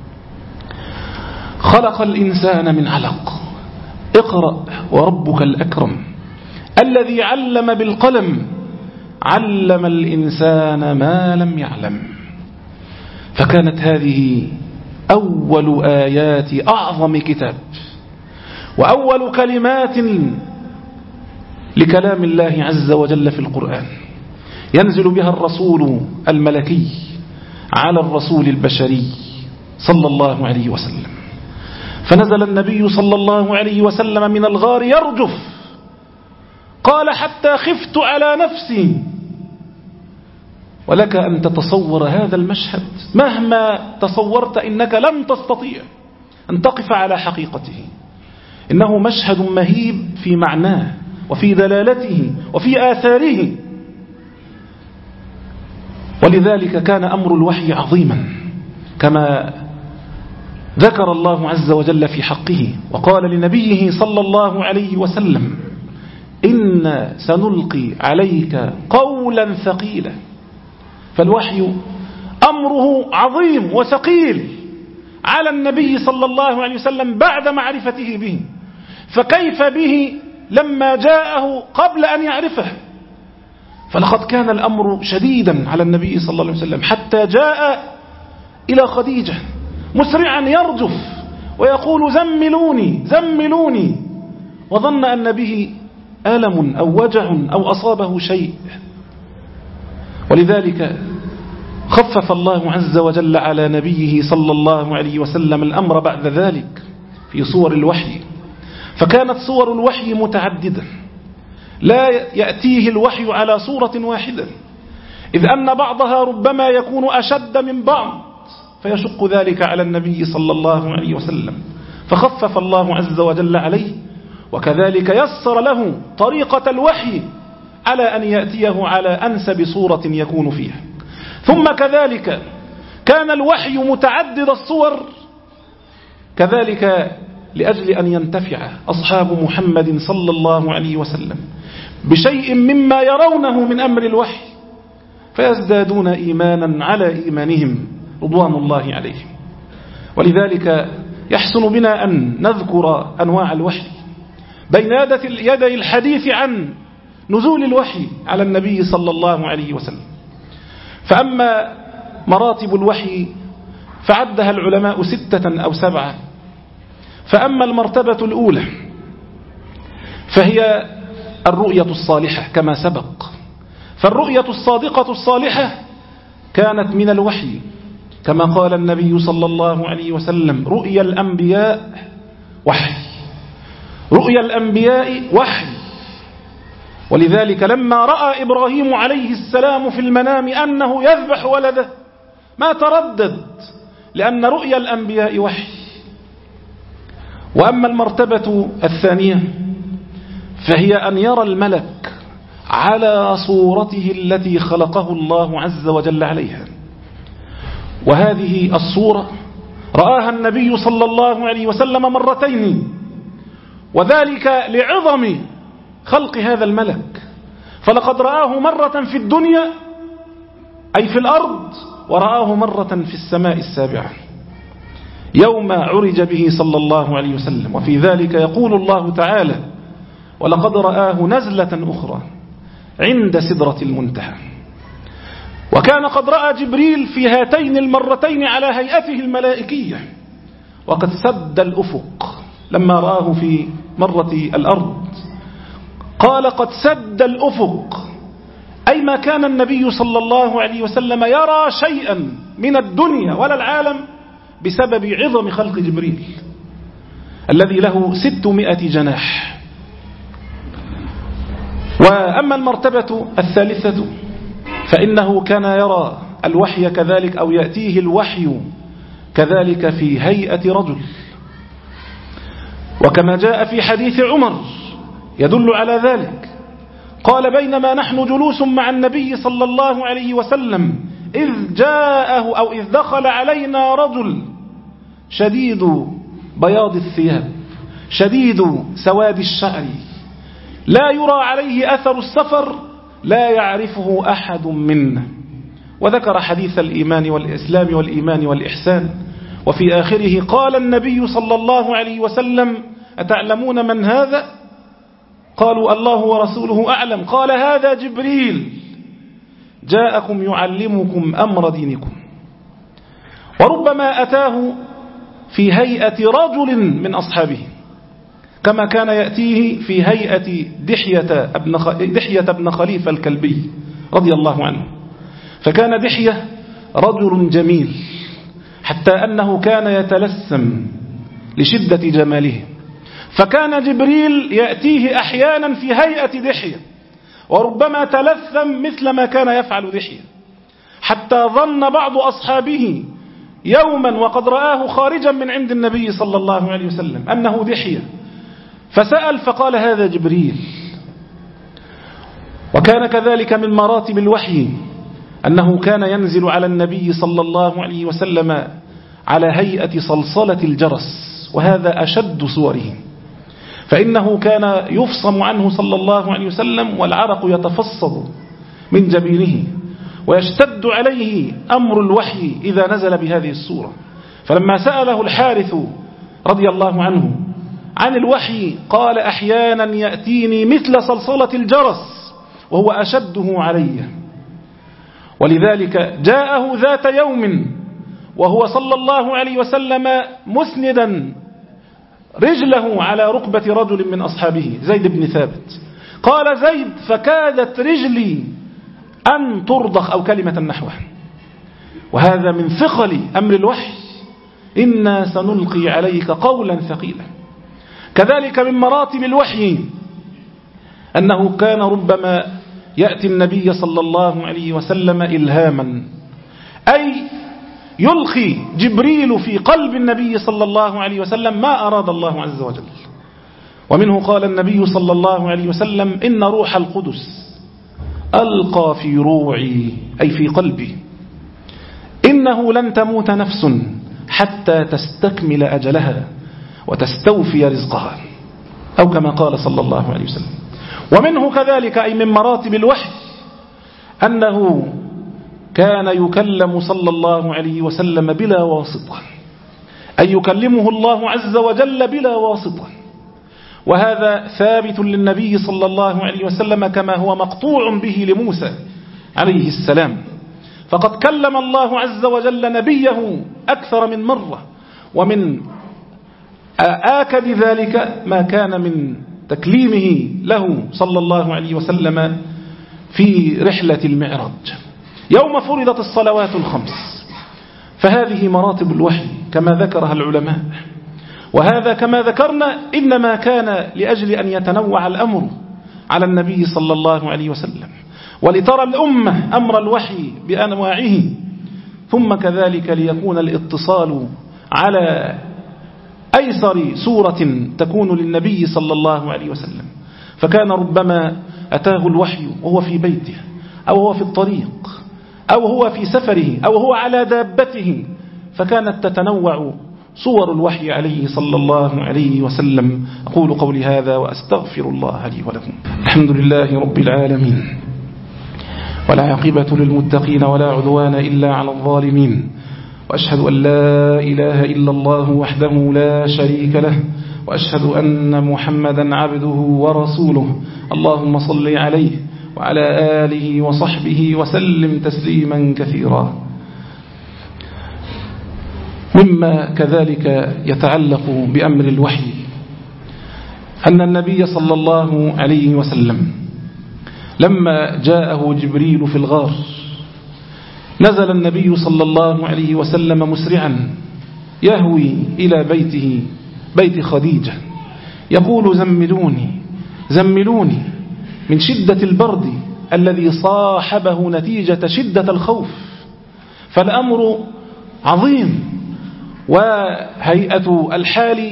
[SPEAKER 1] خلق الإنسان من علق، اقرأ وربك الأكرم الذي علم بالقلم علم الإنسان ما لم يعلم. فكانت هذه أول آيات أعظم كتاب وأول كلمات لكلام الله عز وجل في القرآن، ينزل بها الرسول الملكي على الرسول البشري صلى الله عليه وسلم. فنزل النبي صلى الله عليه وسلم من الغار يرجف، قال حتى خفت على نفسي. ولك أن تتصور هذا المشهد مهما تصورت إنك لن تستطيع أن تقف على حقيقته، إنه مشهد مهيب في معناه وفي دلالته وفي آثاره. ولذلك كان أمر الوحي عظيما كما ذكر الله عز وجل في حقه، وقال لنبيه صلى الله عليه وسلم إن سنلقي عليك قولا ثقيلا. فالوحي أمره عظيم وثقيل على النبي صلى الله عليه وسلم بعد معرفته به، فكيف به لما جاءه قبل أن يعرفه؟ فلقد كان الأمر شديدا على النبي صلى الله عليه وسلم حتى جاء إلى خديجة مسرعا يرجف ويقول زملوني زملوني، وظن أن به ألم أو وجع أو أصابه شيء. ولذلك خفف الله عز وجل على نبيه صلى الله عليه وسلم الأمر بعد ذلك في صور الوحي، فكانت صور الوحي متعددة، لا يأتيه الوحي على صورة واحدة، إذ أن بعضها ربما يكون أشد من بعض فيشق ذلك على النبي صلى الله عليه وسلم، فخفف الله عز وجل عليه، وكذلك يسر له طريقة الوحي على أن يأتيه على أنسب صورة يكون فيها. ثم كذلك كان الوحي متعدد الصور، كذلك لأجل أن ينتفع أصحاب محمد صلى الله عليه وسلم بشيء مما يرونه من أمر الوحي فيزدادون إيمانا على إيمانهم رضوان الله عليهم. ولذلك يحسن بنا أن نذكر أنواع الوحي بين يدي الحديث عن نزول الوحي على النبي صلى الله عليه وسلم. فأما مراتب الوحي فعدها العلماء ستة أو سبعة. فأما المرتبة الأولى فهي الرؤية الصالحة كما سبق، فالرؤية الصادقة الصالحة كانت من الوحي كما قال النبي صلى الله عليه وسلم: رؤيا الأنبياء وحي، رؤيا الأنبياء وحي. ولذلك لما رأى إبراهيم عليه السلام في المنام أنه يذبح ولده ما تردد، لأن رؤيا الأنبياء وحي. وأما المرتبة الثانية فهي أن يرى الملك على صورته التي خلقه الله عز وجل عليها، وهذه الصورة رآها النبي صلى الله عليه وسلم مرتين، وذلك لعظم خلق هذا الملك، فلقد رآه مرة في الدنيا أي في الأرض، ورآه مرة في السماء السابعة يوم عرج به صلى الله عليه وسلم. وفي ذلك يقول الله تعالى: ولقد رآه نزلة أخرى عند سدرة المنتهى. وكان قد رأى جبريل في هاتين المرتين على هيئته الملائكية، وقد سد الأفق لما رآه في مرة الأرض، قال: قد سد الأفق، أي ما كان النبي صلى الله عليه وسلم يرى شيئا من الدنيا ولا العالم بسبب عظم خلق جبريل الذي له ستمائة جناح. وأما المرتبة الثالثة فإنه كان يرى الوحي كذلك، أو يأتيه الوحي كذلك في هيئة رجل، وكما جاء في حديث عمر يدل على ذلك، قال: بينما نحن جلوس مع النبي صلى الله عليه وسلم إذ جاءه أو إذ دخل علينا رجل شديد بياض الثياب شديد سواد الشعر لا يرى عليه أثر السفر لا يعرفه أحد منا. وذكر حديث الإيمان والإسلام والإيمان والإحسان، وفي آخره قال النبي صلى الله عليه وسلم: أتعلمون من هذا؟ قالوا: الله ورسوله أعلم. قال: هذا جبريل جاءكم يعلمكم أمر دينكم. وربما أتاه في هيئة رجل من أصحابه، كما كان يأتيه في هيئة دحية ابن دحية ابن خليفة الكلبي رضي الله عنه. فكان دحية رجل جميل حتى أنه كان يتلسم لشدة جماله، فكان جبريل يأتيه أحيانا في هيئة دحية، وربما تلثم مثل ما كان يفعل دحية، حتى ظن بعض أصحابه يوما وقد رآه خارجا من عند النبي صلى الله عليه وسلم أنه دحية، فسأل فقال: هذا جبريل. وكان كذلك من مراتب الوحي أنه كان ينزل على النبي صلى الله عليه وسلم على هيئة صلصلة الجرس، وهذا أشد صوره، فإنه كان يفصم عنه صلى الله عليه وسلم والعرق يتفصد من جبينه، ويشتد عليه أمر الوحي إذا نزل بهذه الصورة. فلما سأله الحارث رضي الله عنه عن الوحي قال: أحيانا يأتيني مثل صلصلة الجرس وهو أشده علي. ولذلك جاءه ذات يوم وهو صلى الله عليه وسلم مسندا رجله على ركبة رجل من أصحابه زيد بن ثابت، قال زيد: فكادت رجلي أن ترضخ، أو كلمة نحوه. وهذا من ثقل أمر الوحي: إنا سنلقي عليك قولا ثقيلا. كذلك من مراتب الوحي أنه كان ربما يأتي النبي صلى الله عليه وسلم إلهاما، أي يلقي جبريل في قلب النبي صلى الله عليه وسلم ما أراد الله عز وجل. ومنه قال النبي صلى الله عليه وسلم: إن روح القدس ألقى في روعي، أي في قلبي، إنه لن تموت نفس حتى تستكمل أجلها وتستوفي رزقها، أو كما قال صلى الله عليه وسلم. ومنه كذلك أي من مراتب الوحي أنه كان يكلم صلى الله عليه وسلم بلا واسطة، أي يكلمه الله عز وجل بلا واسطة، وهذا ثابت للنبي صلى الله عليه وسلم كما هو مقطوع به لموسى عليه السلام، فقد كلم الله عز وجل نبيه أكثر من مرة. ومن آكد ذلك ما كان من تكليمه له صلى الله عليه وسلم في رحلة المعراج يوم فرضت الصلوات الخمس. فهذه مراتب الوحي كما ذكرها العلماء، وهذا كما ذكرنا إنما كان لأجل أن يتنوع الأمر على النبي صلى الله عليه وسلم، ولترى الأمة أمر الوحي بأنواعه، ثم كذلك ليكون الاتصال على أيسر سورة تكون للنبي صلى الله عليه وسلم. فكان ربما أتاه الوحي وهو في بيته، أو هو في الطريق، أو هو في سفره، أو هو على دابته، فكانت تتنوع صور الوحي عليه صلى الله عليه وسلم. أقول قولي هذا وأستغفر الله لي ولكم. الحمد لله رب العالمين، والعاقبة للمتقين ولا عدوان إلا على الظالمين، وأشهد أن لا إله إلا الله وحده لا شريك له، وأشهد أن محمدا عبده ورسوله. اللهم صل عليه وعلى آله وصحبه وسلم تسليما كثيرا. مما كذلك يتعلق بأمر الوحي أن النبي صلى الله عليه وسلم لما جاءه جبريل في الغار نزل النبي صلى الله عليه وسلم مسرعا يهوي إلى بيته، بيت خديجة، يقول زملوني زملوني من شدة البرد الذي صاحبه نتيجة شدة الخوف. فالأمر عظيم، وهيئة الحال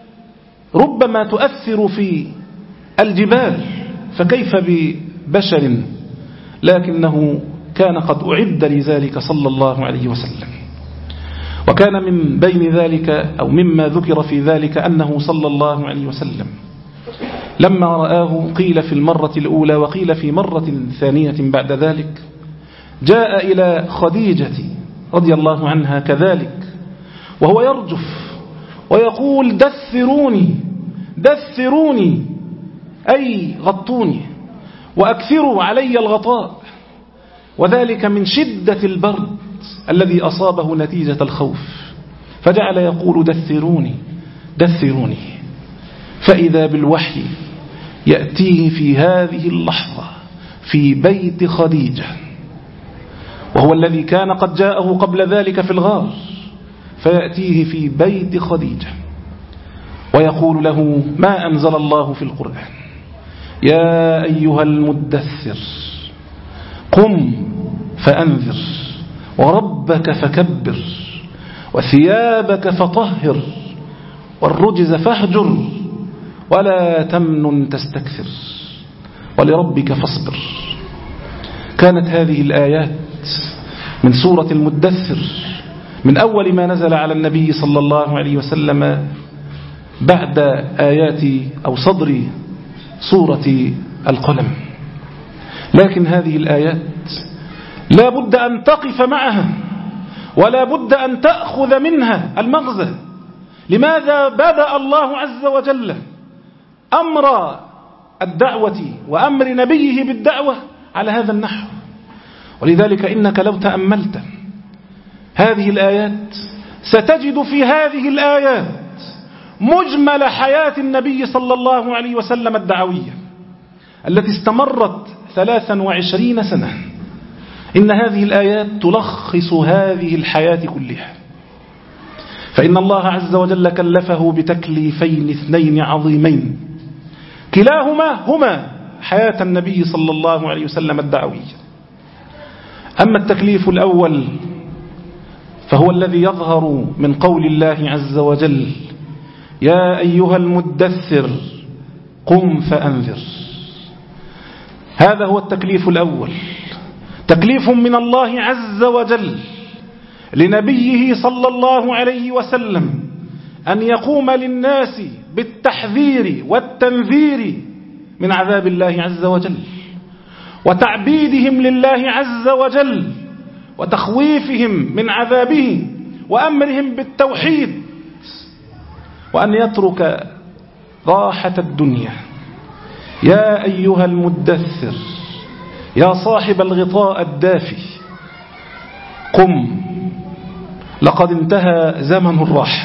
[SPEAKER 1] ربما تؤثر في الجبال، فكيف ببشر؟ لكنه كان قد أعد لذلك صلى الله عليه وسلم. وكان من بين ذلك أو مما ذكر في ذلك أنه صلى الله عليه وسلم لما رآه قيل في المرة الأولى وقيل في مرة ثانية بعد ذلك جاء إلى خديجة رضي الله عنها كذلك وهو يرجف ويقول دثروني دثروني أي غطوني وأكثروا علي الغطاء، وذلك من شدة البرد الذي أصابه نتيجة الخوف. فجعل يقول دثروني دثروني، فإذا بالوحي يأتيه في هذه اللحظة في بيت خديجة، وهو الذي كان قد جاءه قبل ذلك في الغار، فيأتيه في بيت خديجة ويقول له ما أنزل الله في القرآن: يا أيها المدثر قم فأنذر وربك فكبر وثيابك فطهر والرجز فاهجر ولا تمنن تستكثر ولربك فاصبر. كانت هذه الآيات من سورة المدثر من أول ما نزل على النبي صلى الله عليه وسلم بعد آيات أو صدر سورة القلم. لكن هذه الآيات لا بد أن تقف معها ولا بد أن تأخذ منها المغزى. لماذا بدأ الله عز وجل أمر الدعوة وأمر نبيه بالدعوة على هذا النحو؟ ولذلك إنك لو تأملت هذه الآيات ستجد في هذه الآيات مجمل حياة النبي صلى الله عليه وسلم الدعوية التي استمرت ثلاثا وعشرين سنة. إن هذه الآيات تلخص هذه الحياة كلها، فإن الله عز وجل كلفه بتكليفين اثنين عظيمين كلاهما هما حياة النبي صلى الله عليه وسلم الدعوية. أما التكليف الأول فهو الذي يظهر من قول الله عز وجل: يا أيها المدثر قم فأنذر. هذا هو التكليف الأول، تكليف من الله عز وجل لنبيه صلى الله عليه وسلم أن يقوم للناس بالتحذير والتنذير من عذاب الله عز وجل، وتعبيدهم لله عز وجل، وتخويفهم من عذابه، وأمرهم بالتوحيد، وأن يترك راحة الدنيا. يا أيها المدثر، يا صاحب الغطاء الدافي، قم، لقد انتهى زمن الراحة.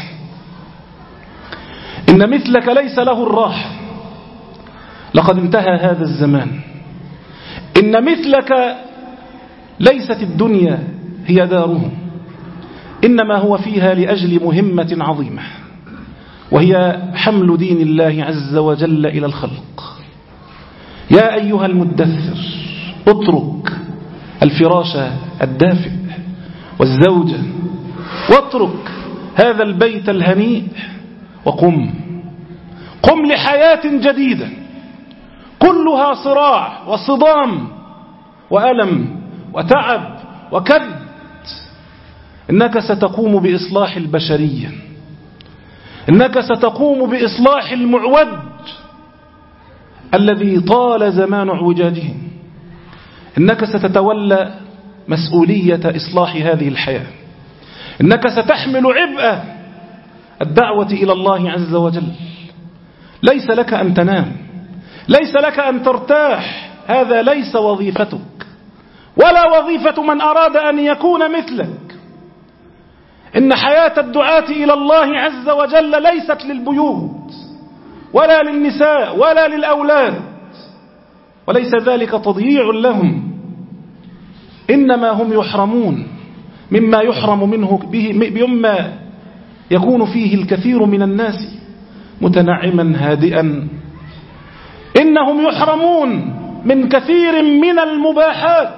[SPEAKER 1] إن مثلك ليس له الراحة، لقد انتهى هذا الزمان. إن مثلك ليست الدنيا هي داره، إنما هو فيها لأجل مهمة عظيمة، وهي حمل دين الله عز وجل إلى الخلق. يا أيها المدثر، اترك الفراش الدافئ والزوجة، واترك هذا البيت الهنيء، وقم قم لحياة جديدة كلها صراع وصدام وألم وتعب وكد. إنك ستقوم بإصلاح البشرية، إنك ستقوم بإصلاح المعوج الذي طال زمان اعوجاجه. إنك ستتولى مسؤولية إصلاح هذه الحياة. إنك ستحمل عبء الدعوة إلى الله عز وجل. ليس لك أن تنام، ليس لك أن ترتاح، هذا ليس وظيفتك ولا وظيفة من أراد أن يكون مثلك. إن حياة الدعاة إلى الله عز وجل ليست للبيوت ولا للنساء ولا للأولاد، وليس ذلك تضييع لهم، إنما هم يحرمون مما يحرم منه به مما يكون فيه الكثير من الناس متنعما هادئا. إنهم يحرمون من كثير من المباحات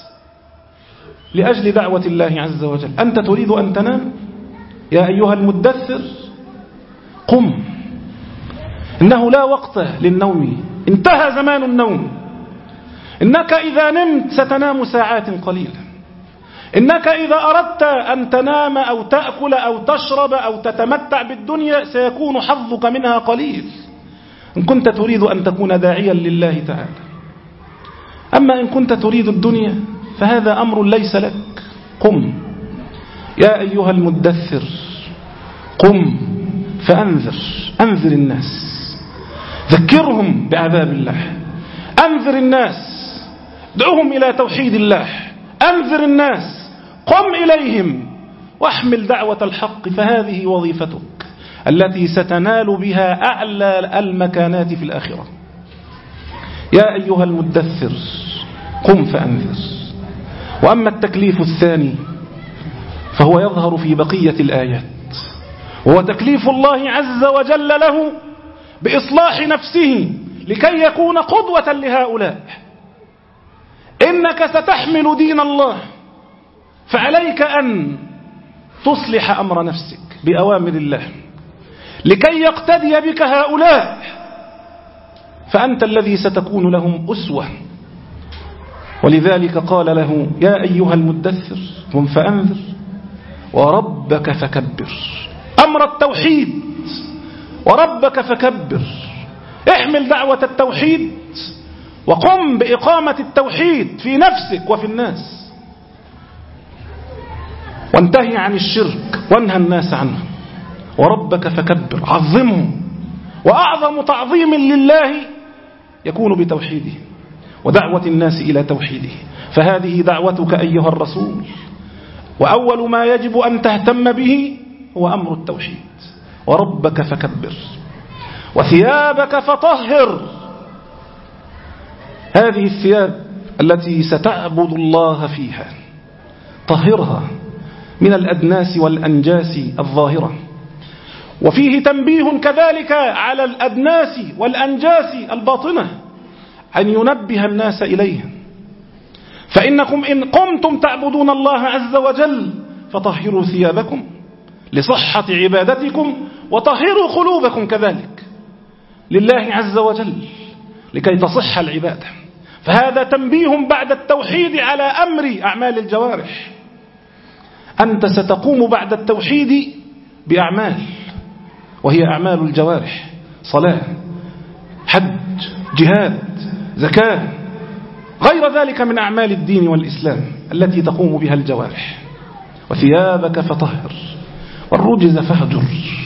[SPEAKER 1] لأجل دعوة الله عز وجل. أنت تريد أن تنام؟ يا أيها المدثر، قم، إنه لا وقت للنوم، انتهى زمان النوم. إنك إذا نمت ستنام ساعات قليلة. إنك إذا أردت أن تنام أو تأكل أو تشرب أو تتمتع بالدنيا سيكون حظك منها قليل إن كنت تريد أن تكون داعيا لله تعالى. أما إن كنت تريد الدنيا فهذا أمر ليس لك. قم يا أيها المدثر، قم فأنذر، أنذر الناس، ذكرهم بعذاب الله، أنذر الناس، دعوهم إلى توحيد الله، أنذر الناس، قم إليهم واحمل دعوة الحق، فهذه وظيفتك التي ستنال بها أعلى المكانات في الآخرة. يا أيها المدثر، قم فأنذر. وأما التكليف الثاني فهو يظهر في بقية الآيات، وهو تكليف الله عز وجل له بإصلاح نفسه لكي يكون قدوة لهؤلاء. إنك ستحمل دين الله، فعليك أن تصلح أمر نفسك بأوامر الله لكي يقتدي بك هؤلاء، فأنت الذي ستكون لهم أسوة. ولذلك قال له يا أيها المدثر قم فأنذر وربك فكبر. أمر التوحيد، وربك فكبر، احمل دعوة التوحيد وقم بإقامة التوحيد في نفسك وفي الناس، وانتهي عن الشرك وانهى الناس عنه. وربك فكبر، عظمه، وأعظم تعظيم لله يكون بتوحيده ودعوة الناس إلى توحيده. فهذه دعوتك أيها الرسول، وأول ما يجب أن تهتم به هو أمر التوحيد. وربك فكبر وثيابك فطهر. هذه الثياب التي ستعبد الله فيها طهرها من الأدناس والأنجاس الظاهرة. وفيه تنبيه كذلك على الأدناس والأنجاس الباطنة أن ينبه الناس إليها. فإنكم إن قمتم تعبدون الله عز وجل فطهروا ثيابكم لصحة عبادتكم، وطهروا قلوبكم كذلك لله عز وجل لكي تصح العبادة. فهذا تنبيه بعد التوحيد على أمر أعمال الجوارح. أنت ستقوم بعد التوحيد بأعمال، وهي أعمال الجوارح: صلاة، حج، جهاد، زكاة، غير ذلك من أعمال الدين والإسلام التي تقوم بها الجوارح. وثيابك فطهر والرجز فاهجر.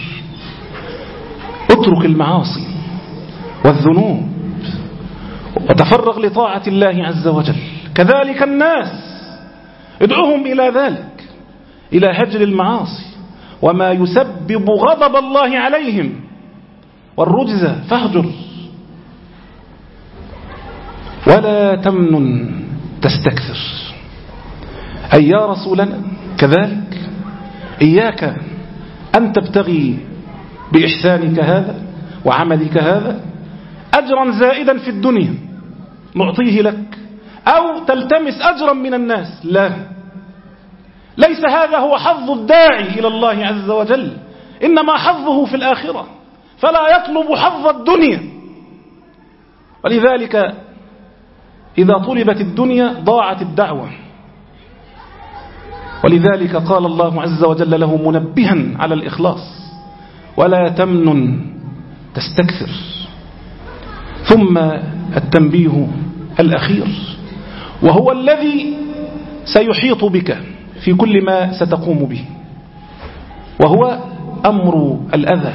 [SPEAKER 1] اترك المعاصي والذنوب وتفرغ لطاعة الله عز وجل. كذلك الناس ادعوهم إلى ذلك، إلى هجر المعاصي وما يسبب غضب الله عليهم. والرجز فاهجر. ولا تمنن تستكثر، أي يا رسولنا كذلك إياك أن تبتغي بإحسانك هذا وعملك هذا أجرا زائدا في الدنيا نعطيه لك، أو تلتمس أجرا من الناس. لا، ليس هذا هو حظ الداعي إلى الله عز وجل، إنما حظه في الآخرة، فلا يطلب حظ الدنيا. ولذلك إذا طلبت الدنيا ضاعت الدعوة. ولذلك قال الله عز وجل له منبها على الإخلاص: ولا تمنن تستكثر. ثم التنبيه الأخير، وهو الذي سيحيط بك في كل ما ستقوم به، وهو أمر الأذى.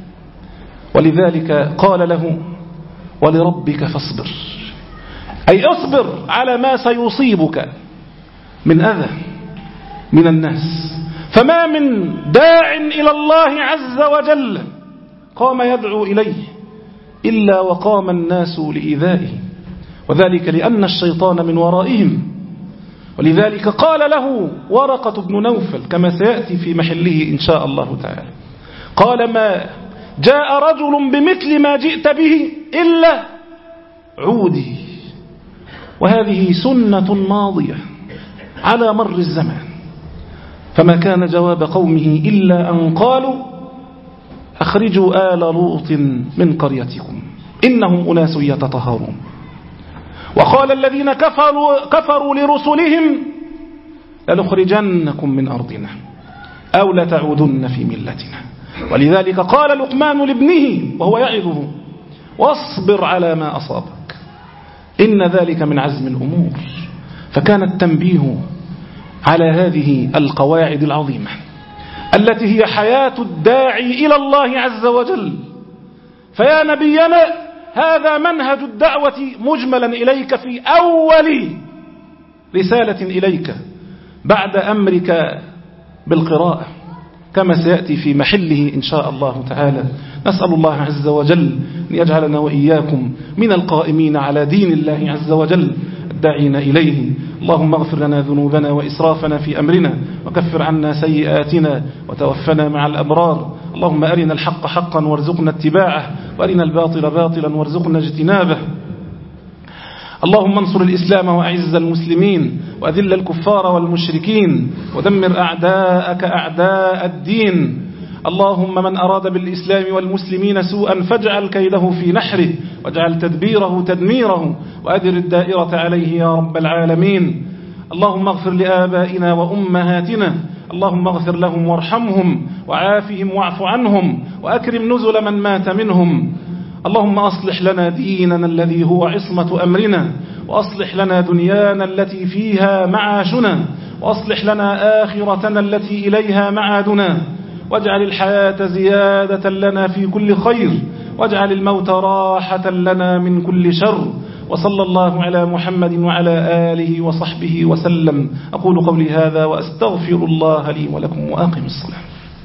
[SPEAKER 1] ولذلك قال له: ولربك فاصبر، أي اصبر على ما سيصيبك من أذى من الناس. فما من داع إلى الله عز وجل قام يدعو إليه إلا وقام الناس لإيذائه، وذلك لأن الشيطان من ورائهم. ولذلك قال له ورقة بن نوفل كما سيأتي في محله إن شاء الله تعالى، قال: ما جاء رجل بمثل ما جئت به إلا عودي. وهذه سنة ماضية على مر الزمان، فما كان جواب قومه إلا أن قالوا: أخرجوا آل لوط من قريتكم إنهم أناس يتطهرون. وقال الذين كفروا, كفروا لرسلهم: لنخرجنكم من أرضنا أو لتعودن في ملتنا. ولذلك قال لقمان لابنه وهو يعظه: واصبر على ما أصابك إن ذلك من عزم الأمور. فكان التنبيه على هذه القواعد العظيمة التي هي حياة الداعي إلى الله عز وجل. فيا نبينا هذا منهج الدعوة مجملا إليك في أول رسالة إليك بعد أمرك بالقراءة، كما سيأتي في محله إن شاء الله تعالى. نسأل الله عز وجل أن يجعلنا وإياكم من القائمين على دين الله عز وجل الداعين إليه. اللهم اغفر لنا ذنوبنا وإسرافنا في أمرنا، وكفر عنا سيئاتنا، وتوفنا مع الأبرار. اللهم أرنا الحق حقا وارزقنا اتباعه، وأرنا الباطل باطلا وارزقنا اجتنابه. اللهم انصر الإسلام وأعز المسلمين، وأذل الكفار والمشركين، ودمر أعداءك أعداء الدين. اللهم من أراد بالإسلام والمسلمين سوءا فاجعل كيده في نحره، واجعل تدبيره تدميره، وأدر الدائرة عليه يا رب العالمين. اللهم اغفر لآبائنا وأمهاتنا، اللهم اغفر لهم وارحمهم وعافهم واعف عنهم، وأكرم نزل من مات منهم. اللهم أصلح لنا ديننا الذي هو عصمة أمرنا، وأصلح لنا دنيانا التي فيها معاشنا، وأصلح لنا آخرتنا التي إليها معادنا، واجعل الحياة زيادة لنا في كل خير، واجعل الموت راحة لنا من كل شر. وصلى الله على محمد وعلى آله وصحبه وسلم. أقول قولي هذا وأستغفر الله لي ولكم وأقم الصلاة.